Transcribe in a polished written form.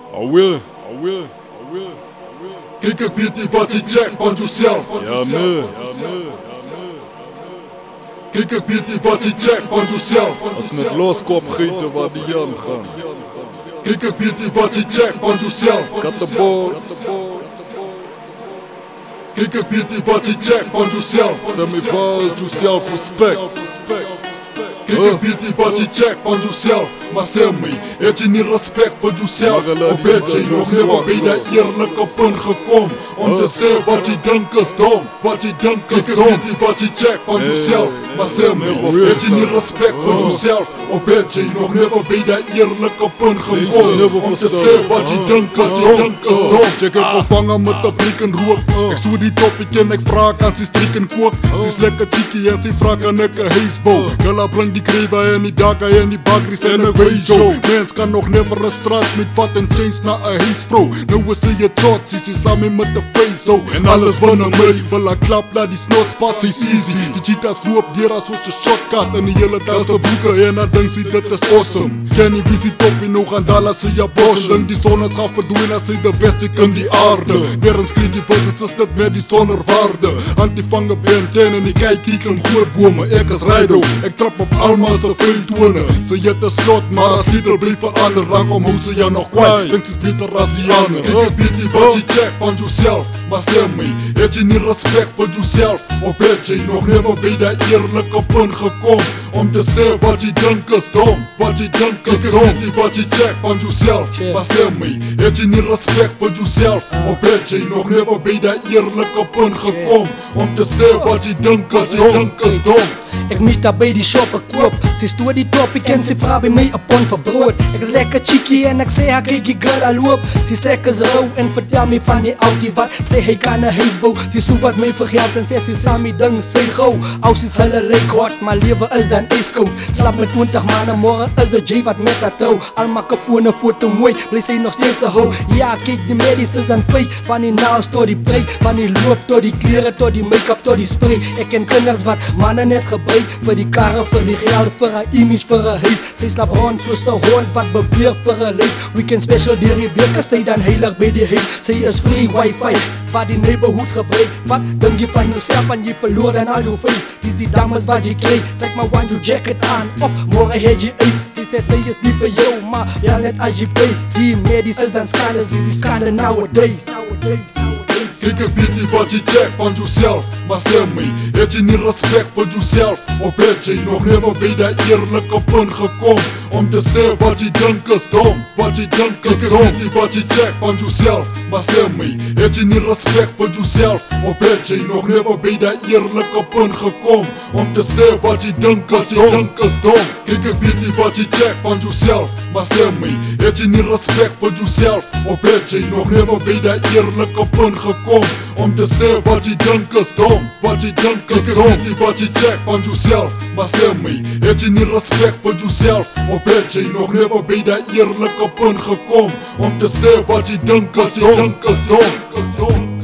Kijk ik weet niet wat je checkt van jezelf. Kijk ik weet niet wat je checkt van jezelf. Als met loskop gieten waar die Jan gaan. Kijk ik weet niet wat je checkt van jezelf. Kattenboot. Kijk ik weet niet wat je checkt van jezelf. Semi-vals, jezelf respect. Kijk ik weet niet wat je checkt van jezelf. Maar zeg me, heb je niet respect voor jezelf? Of heb je nog helemaal bij dat eerlijke punt gekomen? Om te zeggen wat je denkt is dom. Wat je denkt is dom. Kijk ik weet niet wat je checkt van jezelf. Maar zeg me, heb je niet respect voor jezelf? Of heb je nog helemaal bij dat eerlijke punt gekomen? Om te zeggen wat je denkt is dom. Check ik opvangen met de blik en rook. Ik zoek die topic en ik vraag aan ze strikken kook. Ze is lekker cheeky en ze vraagt aan ik een heesbo. Gala brengt die kreven en die daken en die bakries en een weesjo. Mens kan nog never een straat met wat en change naar een heesvrouw. Nou is ze je trots, ze is samen met de face zo. En alles binnen mij, wil een klap, laat die snots vast, is easy. Die cheetahs loop dier als je shotcut. En die hele tijd ze broeken en dan denkt ze dit is awesome. Ken je wie ziet op in nog aan daar laat ze je bossen. Denk die zon gaat verdwijnen als ze de beste in die aarde. Weer een screetje versus is dit met die zonder waarde. Antivangen ben ten en ik kijk hem goed bomen. Ik is Rido, ik trap op allemaal ze veel tonen. Ze jet de slot, maar als je er blijft veranderen, dan kom hoe ze jou nog kwijt. Denk ze is beter als Jannen. Kijk ik weet niet wat je checkt van jezelf. Maar zeg me, heb je niet respect voor jezelf? Of heb je nog helemaal bij dat eerlijke punt gekomen? Om te zeggen wat je denkt is dom. Wat je denkt is dom. Kijk ik weet niet wat je checkt van jezelf. Maar zeg me, heb je niet respect voor jezelf? Of heb je nog helemaal bij dat eerlijke punt gekomen? Om te zeggen wat je denkt is dom. Ik mis daar bij die shoppen koop. Ze stoor die top, ik ken ze vraag bij mij op voor brood. Ik is lekker cheeky en ik zeg haar kijk die girl al loop. Ze zegt is rauw en vertel me van die autie wat. Zeg hij kan een huisbouw. Ze zoekt wat mij vergeld en zegt ze samen ding zij gauw. Als is hulle leek hard, maar leven is dan ijskoud. Slap met 20 maanden, morgen is het J wat met dat trouw. Al maak een voor een foto mooi, blijf zij nog steeds zo hou. Ja kijk die medisch is een feit. Van die nails tot die brei, van die loop tot die kleren, tot die make-up, tot die spray. Ik ken kinders wat mannen net gebruik. Voor die karren, voor die geld, voor een image, voor een huis. Zij slap rond zoals de hond wat beweert voor een lijst. Weekend special die weken, zij dan heilig bij die huis. Zij is free wifi, waar die neighborhood gebruikt. Wat denk je van jezelf en je verloor dan al je faith. Die is die dames wat je kreeg, trek maar one your jacket aan. Of morgen heb je iets, zij zegt zij is niet voor jou, maar ja net als je pay. Die medisch is dan scandals, die schande nowadays. Kijk ik weet niet wat je checkt van jezelf. Maar zeg me, heb je niet respect voor jezelf? Of heb je nog helemaal bij dat eerlijke punt gekomen? Om te zeggen wat je denkt is dom. Wat je denkt is dom. Kijk ik weet niet wat je checkt van jezelf. Maar zeg me, heb je niet respect voor jezelf? Of heb je nog helemaal bij dat eerlijke punt gekomen? Om te zeggen wat je denkt is dom. Kijk ik weet niet wat je checkt van jezelf. Maar zeg me, heb je niet respect voor jezelf? Of heb je nog helemaal bij dat eerlijke punt gekomen? Om te zeggen wat je denkt is dom. Wat je denkt is dom. Kijk ik weet niet wat je checkt van jezelf. Maar zeg me, heb je niet respect voor jezelf? Of heb je nog helemaal bij dat eerlijke punt gekomen? Om te zeggen wat je denkt is dom.